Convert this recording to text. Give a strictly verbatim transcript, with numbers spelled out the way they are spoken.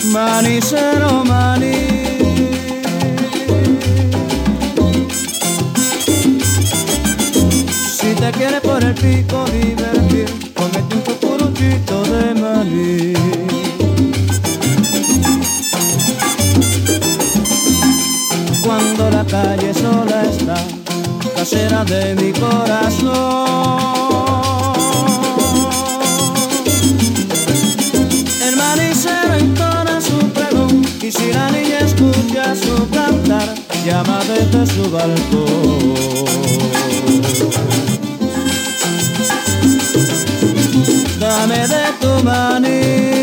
Manicero, maní. Si te quieres por el pico divertir, comete un cucuruchito de maní. Cuando la calle sola está, casera de mi corazón, el manicero entona su pregón, y si la niña escucha su cantar, llama desde su balcón. Dame de tu maní.